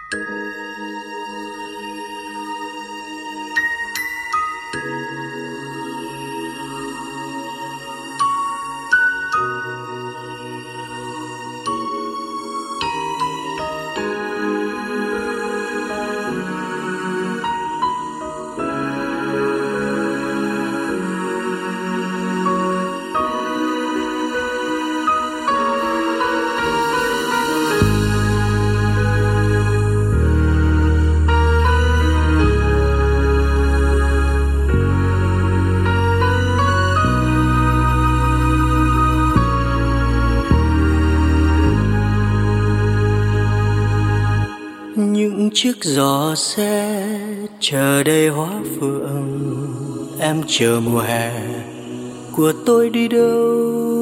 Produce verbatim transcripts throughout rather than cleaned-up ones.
Những chiếc gió sẽ chờ đầy hoa phượng, em chờ mùa hè của tôi đi đâu.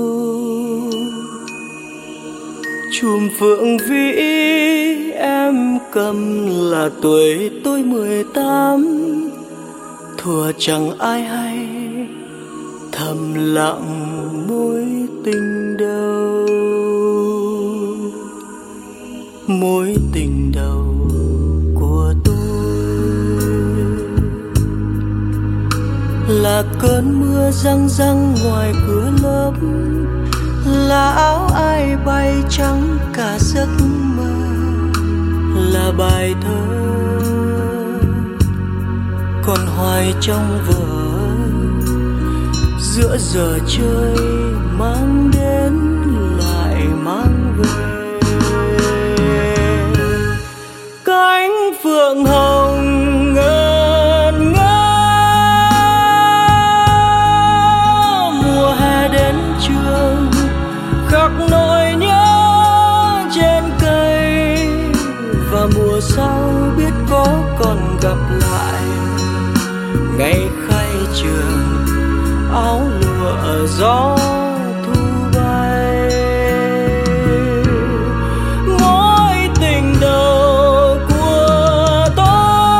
Chùm phượng vĩ em cầm là tuổi tôi mười tám, thuở chẳng ai hay thầm lặng mối tình đầu. Mối tình đầu của tôi là cơn mưa răng răng ngoài cửa lớp, là áo ai bay trắng cả giấc mơ, là bài thơ còn hoài trong vở, giữa giờ chơi mang đến lại mang về. Cánh phượng hồng ngân ngỡ, mùa hè đến trường khắc nỗi nhớ trên cây, và mùa sau biết có còn gặp lại. Ngày khai trường áo lụa ở gió thu bay, mối tình đầu của tôi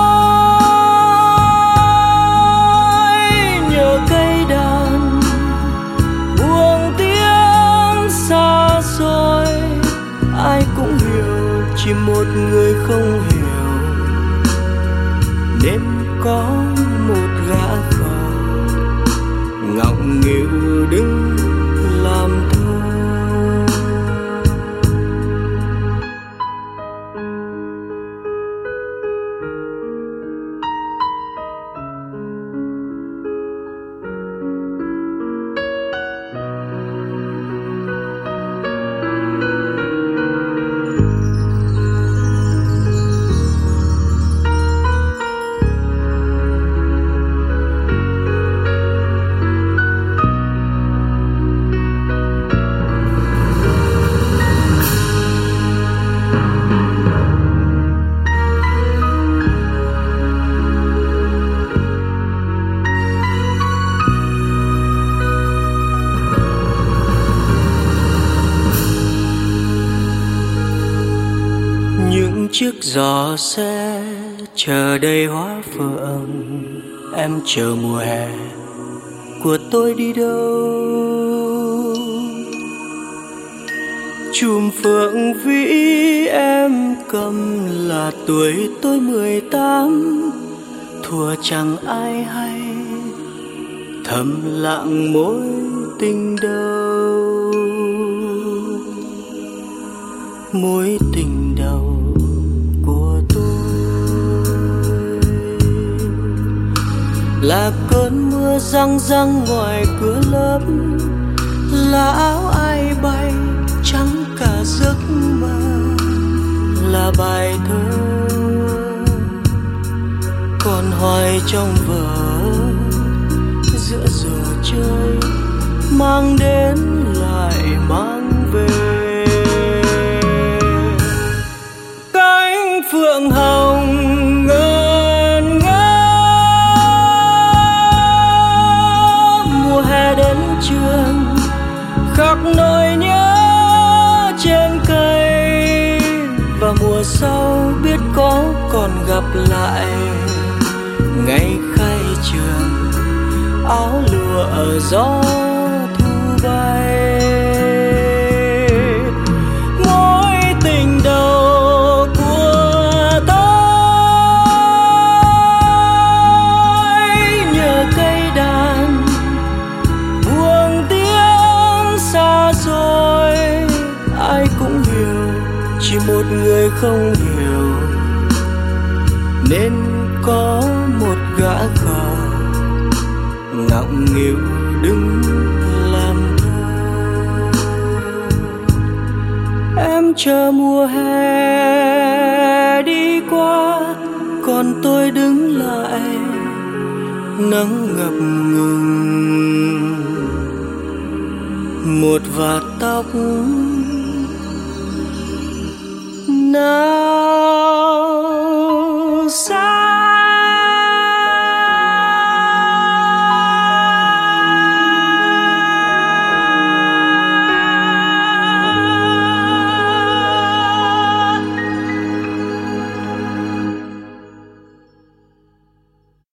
nhờ cây đàn buông tiếng xa xôi. Ai cũng hiểu, chỉ một người không hiểu, nên có một gã khờ ngọng nghịu đứng làm thơ. Chiếc gió sẽ chờ đầy hoa phượng, em chờ mùa hè của tôi đi đâu. Chùm phượng vĩ em cầm là tuổi tôi mười tám, thuở chẳng ai hay thầm lặng mối tình đầu. Mối tình đầu là cơn mưa răng răng ngoài cửa lớp, là áo ai bay trắng cả giấc mơ, là bài thơ còn hoài trong vở, giữa giờ chơi mang đến lại mang về. Cánh phượng hồng ngân ngỡ, mùa hè đến trường khắc nỗi nhớ trên cây, và mùa sau biết có còn gặp lại. Ngày khai trường áo lụa ở gió thu bay, mối tình đầu của chỉ một người không hiểu nên có một gã khờ ngọng nghịu đứng làm thơ. Em chờ mùa hè đi qua, còn tôi đứng lại nắng ngập ngừng. Một vạt tóc nát